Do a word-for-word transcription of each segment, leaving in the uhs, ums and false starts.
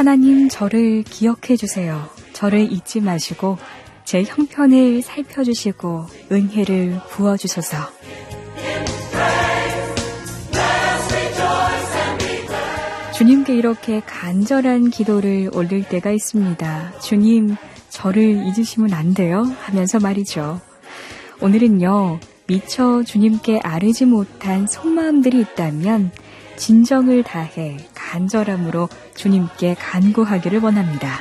하나님 저를 기억해 주세요. 저를 잊지 마시고 제 형편을 살펴주시고 은혜를 부어주소서. 주님께 이렇게 간절한 기도를 올릴 때가 있습니다. 주님, 저를 잊으시면 안 돼요 하면서 말이죠. 오늘은요, 미처 주님께 아뢰지 못한 속마음들이 있다면 진정을 다해 간절함으로 주님께 간구하기를 원합니다.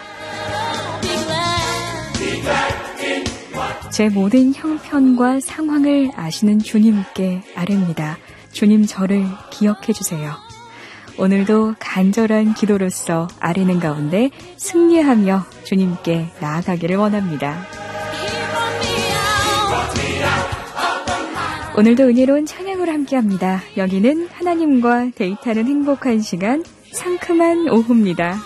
제 모든 형편과 상황을 아시는 주님께 아뢰입니다. 주님, 저를 기억해 주세요. 오늘도 간절한 기도로서 아뢰는 가운데 승리하며 주님께 나아가기를 원합니다. 오늘도 은혜로운 찬양으로 함께합니다. 여기는 하나님과 데이트하는 행복한 시간, 상큼한 오후입니다.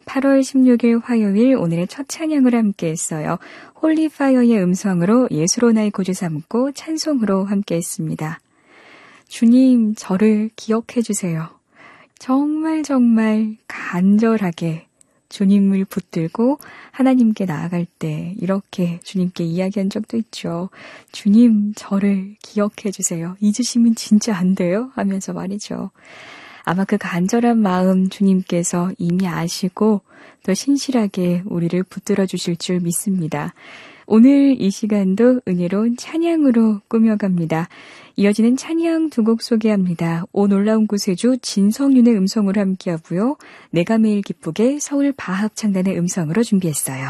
팔월 십육일 화요일 오늘의 첫 찬양을 함께 했어요. 홀리파이어의 음성으로 예수로 나의 구주 삼고 찬송으로 함께 했습니다. 주님, 저를 기억해 주세요. 정말 정말 간절하게 주님을 붙들고 하나님께 나아갈 때 이렇게 주님께 이야기한 적도 있죠. 주님, 저를 기억해 주세요. 잊으시면 진짜 안 돼요? 하면서 말이죠. 아마 그 간절한 마음 주님께서 이미 아시고 또 신실하게 우리를 붙들어 주실 줄 믿습니다. 오늘 이 시간도 은혜로운 찬양으로 꾸며갑니다. 이어지는 찬양 두 곡 소개합니다. 오 놀라운 구세주 진성윤의 음성으로 함께하고요. 내가 매일 기쁘게 서울 바합창단의 음성으로 준비했어요.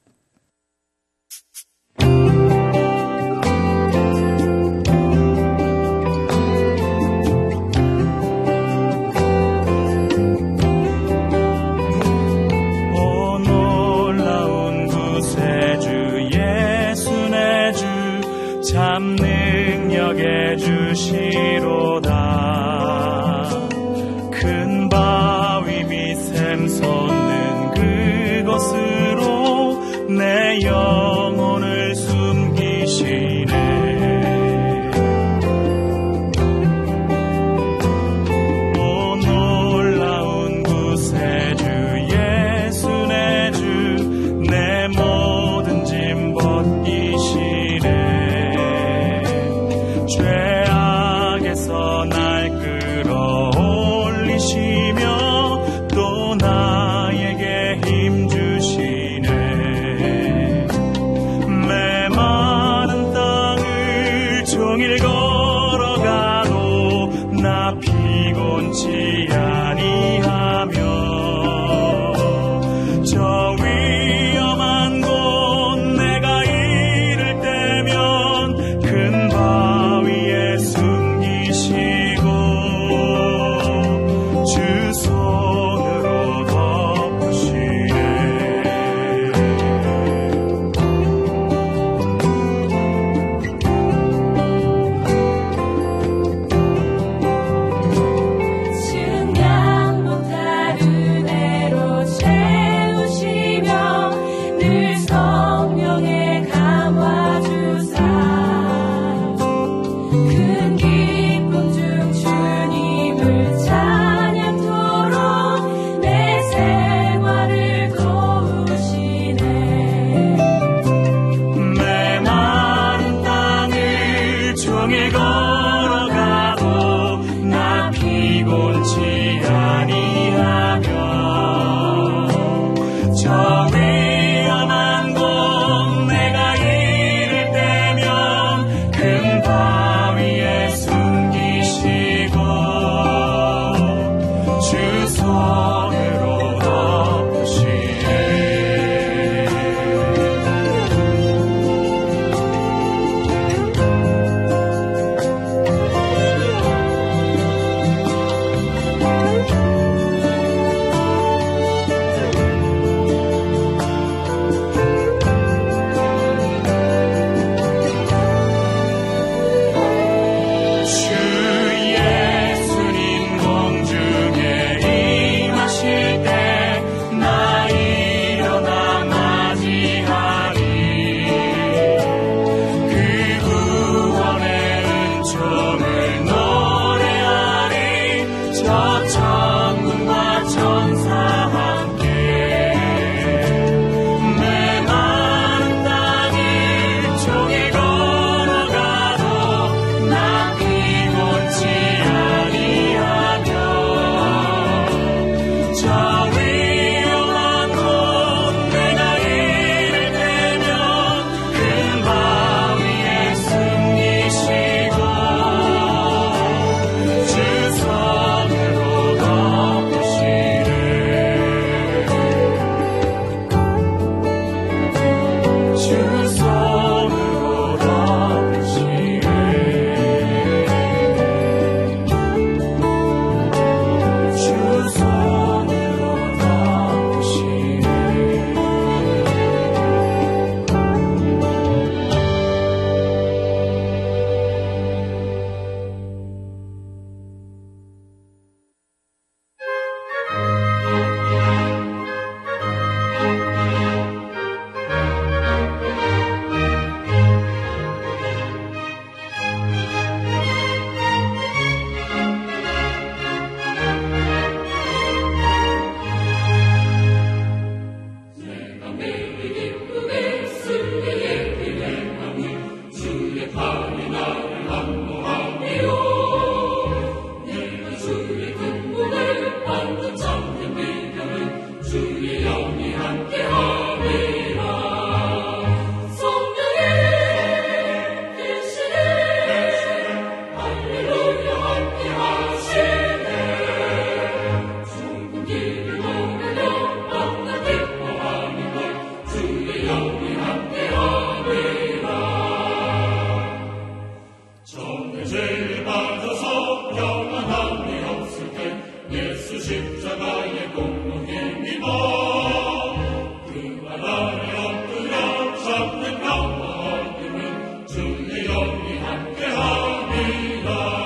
오 놀라운 구세주 예수 내 주 참 능력의 주시로다. 큰 바위 밑 샘솟는 그곳으로 내 영혼을 숨기시네. 오 놀라운 구세주 예수 내 주 내 모든 짐 벗기시네. 죄악에서 날 끌어올리시며 또 나에게 힘 주시네. 메마른 땅을 종일 걸어가도 나 피곤치 아니하며 저 위험한 곳 내가 이를 때면 큰 바위에 숨기시고 주 손으로 덮으시네. 증량 못할 십자가의 공로힘이다. 그 바다에 엎드려 잡는 나와 어둠은 주의 영이 함께하리라.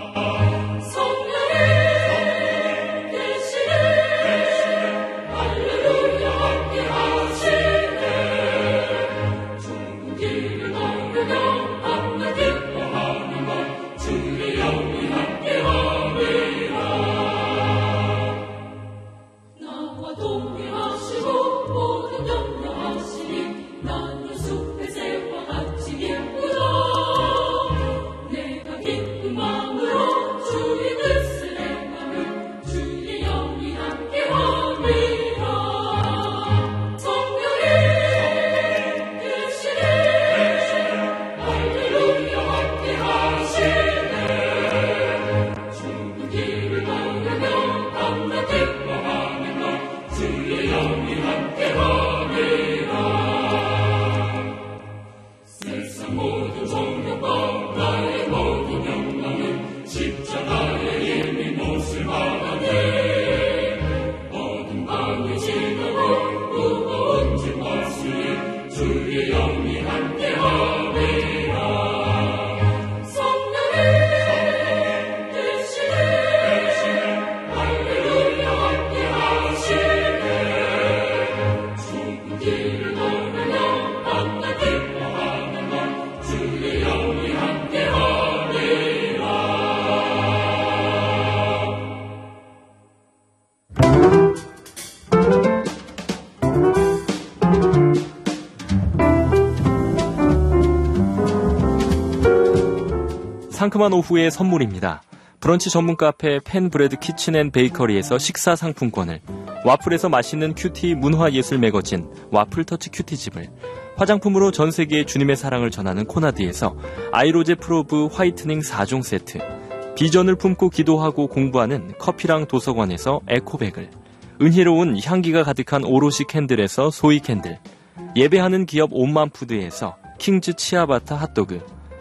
상큼한 오후의 선물입니다. 브런치 전문 카페 펜브레드 키친앤베이커리에서 식사 상품권을, 와플에서 맛있는 큐티 문화예술 매거진 와플터치 큐티집을, 화장품으로 전세계에 주님의 사랑을 전하는 코나드에서 아이로제 프로브 화이트닝 사 종 세트, 비전을 품고 기도하고 공부하는 커피랑 도서관에서 에코백을, 은혜로운 향기가 가득한 오롯이 캔들에서 소이 캔들, 예배하는 기업 온만푸드에서 킹즈 치아바타 핫도그,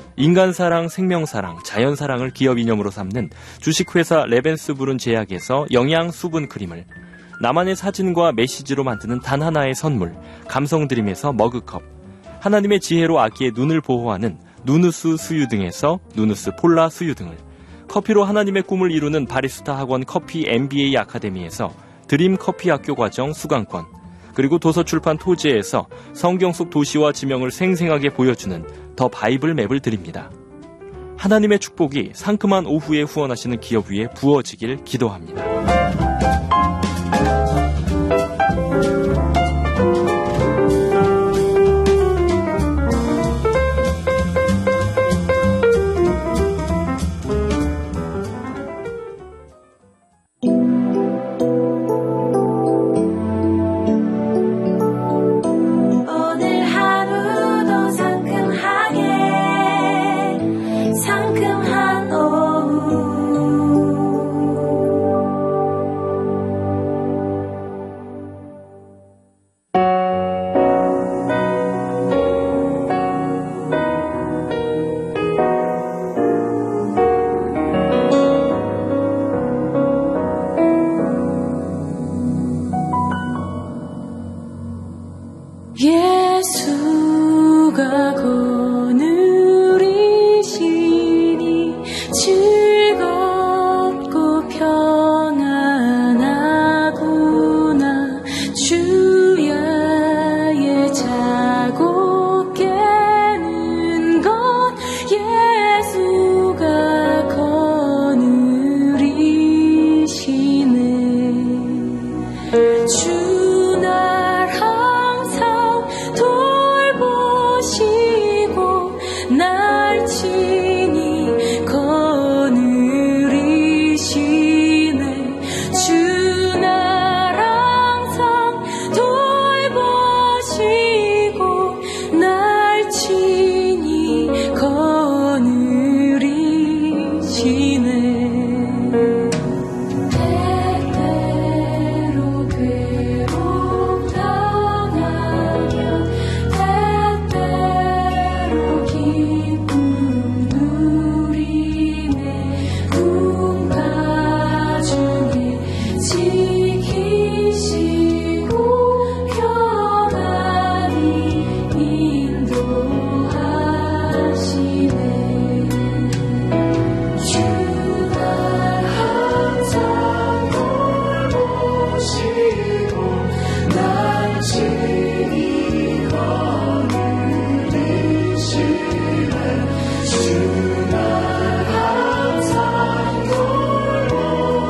인간사랑, 생명사랑, 자연사랑을 기업 이념으로 삼는 주식회사 레벤스부른 제약에서 영양 수분 크림을, 나만의 사진과 메시지로 만드는 단 하나의 선물 감성드림에서 머그컵, 하나님의 지혜로 아기의 눈을 보호하는 누누스 수유 등에서 누누스 폴라 수유 등을, 커피로 하나님의 꿈을 이루는 바리스타 학원 커피 엠비에이 아카데미에서 드림 커피 학교 과정 수강권, 그리고 도서출판 토지에서 성경 속 도시와 지명을 생생하게 보여주는 더 바이블 맵을 드립니다. 하나님의 축복이 상큼한 오후에 후원하시는 기업 위에 부어지길 기도합니다. 상큼한 오후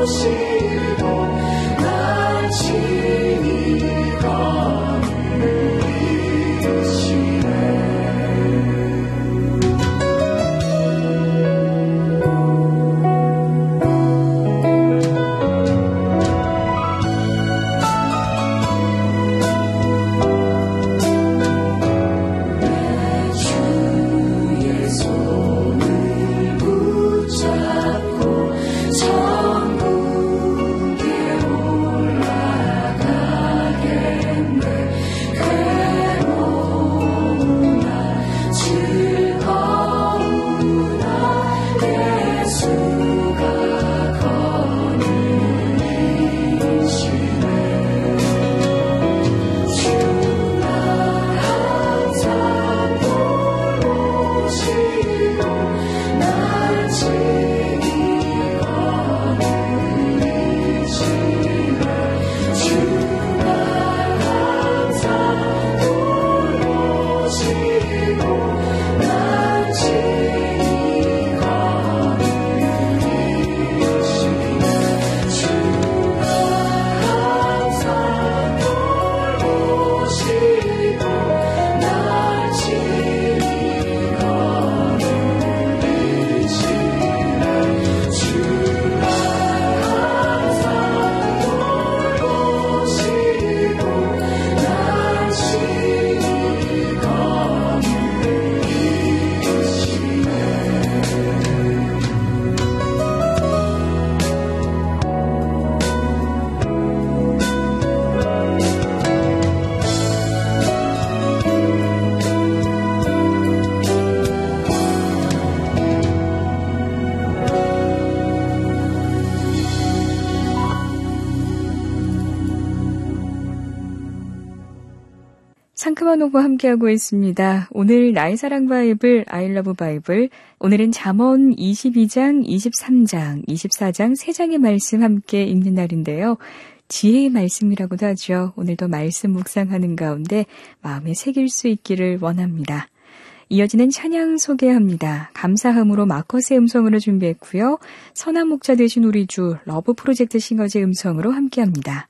상큼한 오고 함께하고 있습니다. 오늘 나의 사랑 바이블, 아이러브 바이블, 오늘은 잠언 이십이 장, 이십삼 장, 이십사 장 세 장의 말씀 함께 읽는 날인데요. 지혜의 말씀이라고도 하죠. 오늘도 말씀 묵상하는 가운데 마음에 새길 수 있기를 원합니다. 이어지는 찬양 소개합니다. 감사함으로 마커스의 음성으로 준비했고요. 선한 목자 되신 우리 주 러브 프로젝트 싱어즈의 음성으로 함께합니다.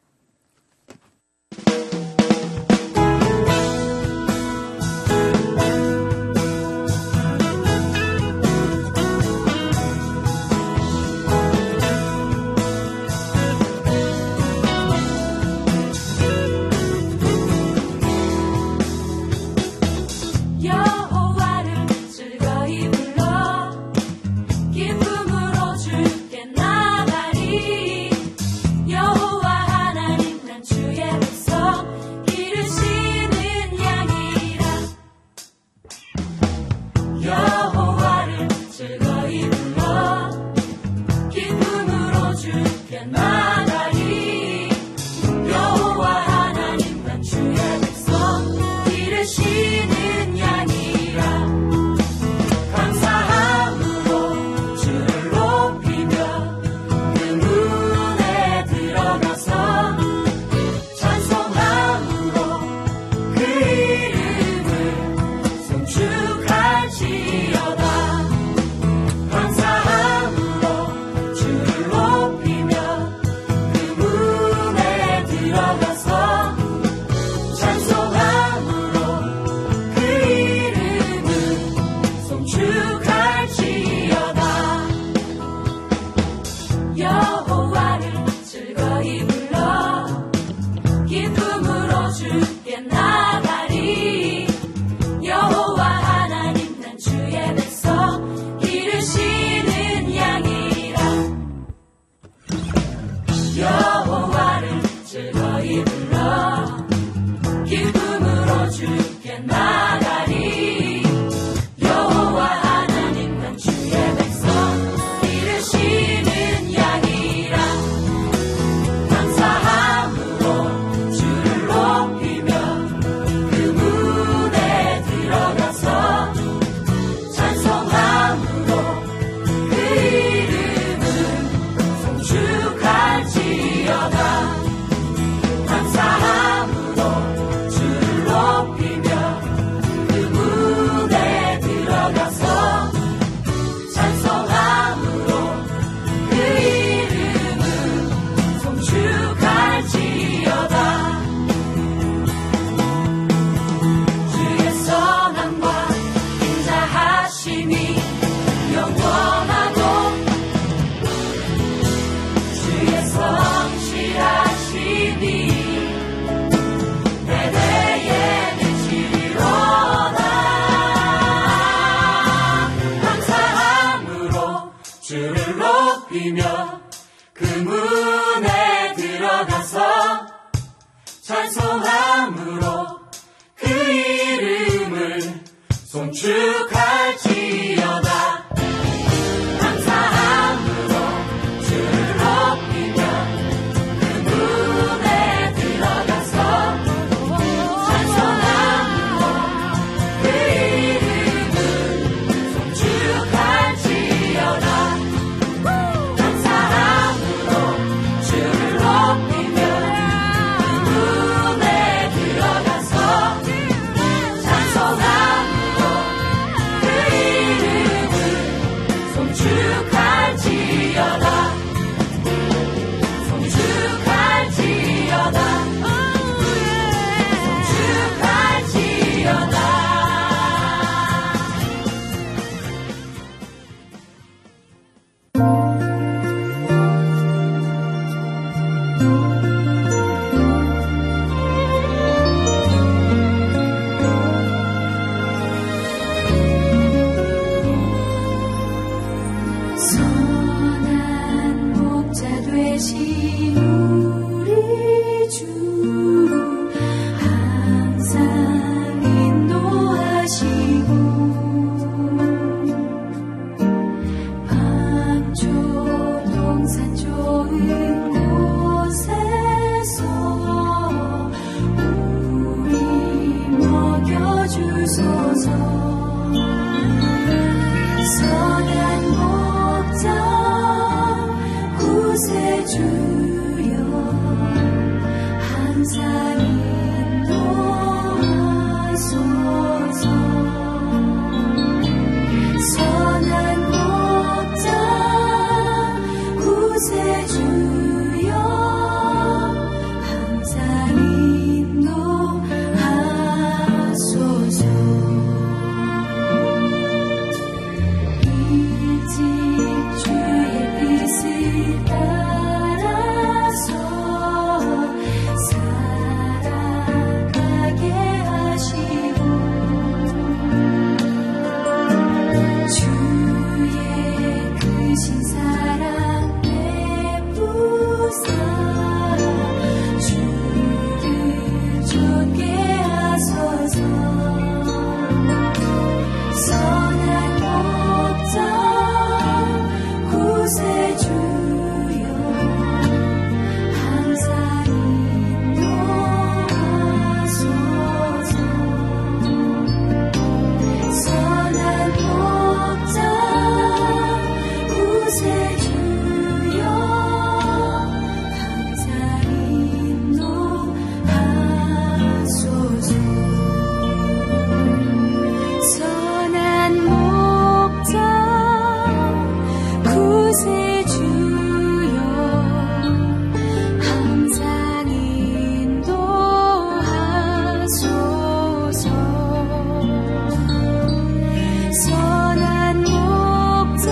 감사함으로 주를 높이며 문에 들어가서 찬송함으로 그 이름을 송축할지어다. 감사함으로 주를 높이며 그 문에 들어가서 찬송함으로 그 이름을 송축할지어다. 감사함으로 주를 높이며 그 문에 들어가서 찬송함으로 그 이름을 송축할지어다. 송축할지어다. 송축할지어다. 선한 목자 되신 우리 주 항상 인도하시고 방조동 산 좋은 곳에서 우리 먹여주소서. 선한 목자 구세주여 항상 인도하소서. 선한 목자 구세주여 항상 인도하소서. 일찍 주의 뜻을 따라서 살아가게 하시고 주의 크신 사랑 베푸사 주를 좇게 하소서. 선한 목자 구세주여 항상 인도하소서. 선한 목자 구세주여 항상 인도하소서. 선한 목자 구세주여 항상 인도하소서. 선한 목자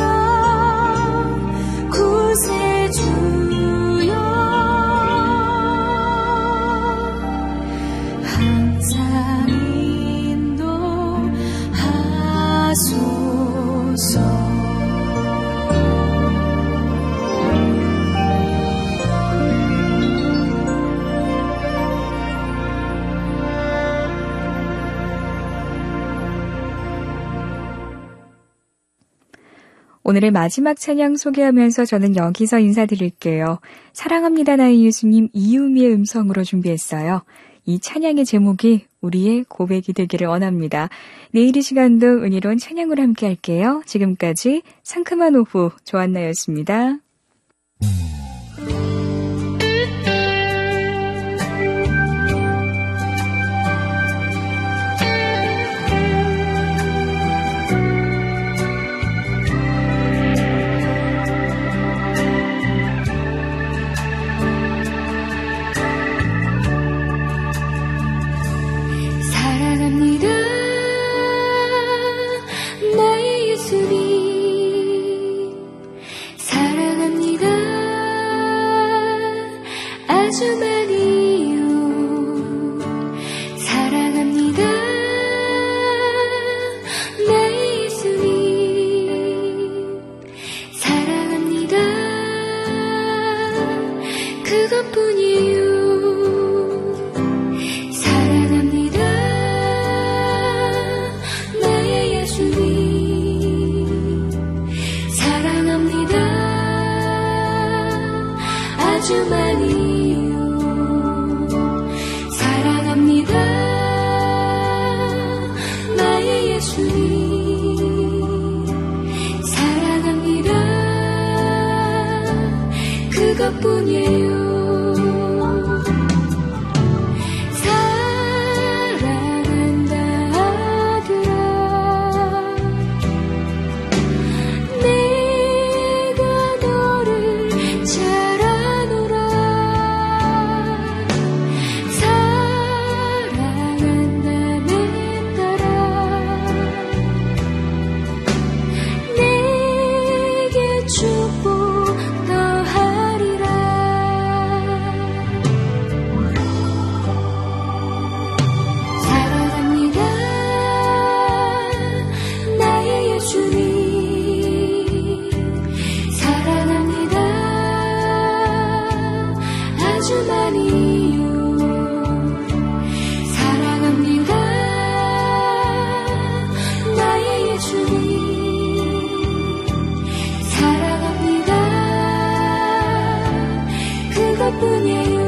구세주여 항상 인도하소서. 오늘의 마지막 찬양 소개하면서 저는 여기서 인사드릴게요. 사랑합니다 나의 예수님 이유미의 음성으로 준비했어요. 이 찬양의 제목이 우리의 고백이 되기를 원합니다. 내일 이 시간도 은혜로운 찬양으로 함께 할게요. 지금까지 상큼한 오후 조한나였습니다. 사랑합니다 나의 예수님. 사랑합니다 아주 많이요. 사랑합니다 나의 예수님. 사랑합니다 그것뿐이에요. 사랑합니다. 나의 예수님. 사랑합니다. 아주 많이요. 사랑합니다. 나의 예수님. 사랑합니다. 그것뿐이에요. 사랑한다 아들아. 내가 너를 잘 아노라. 사랑한다 내 딸아. 내게 축복 더하리라. 사랑합니다. 나의 예수님. 사랑합니다. 아주 많이요. 사랑합니다. 나의 예수님. 사랑합니다. 그것뿐이에요.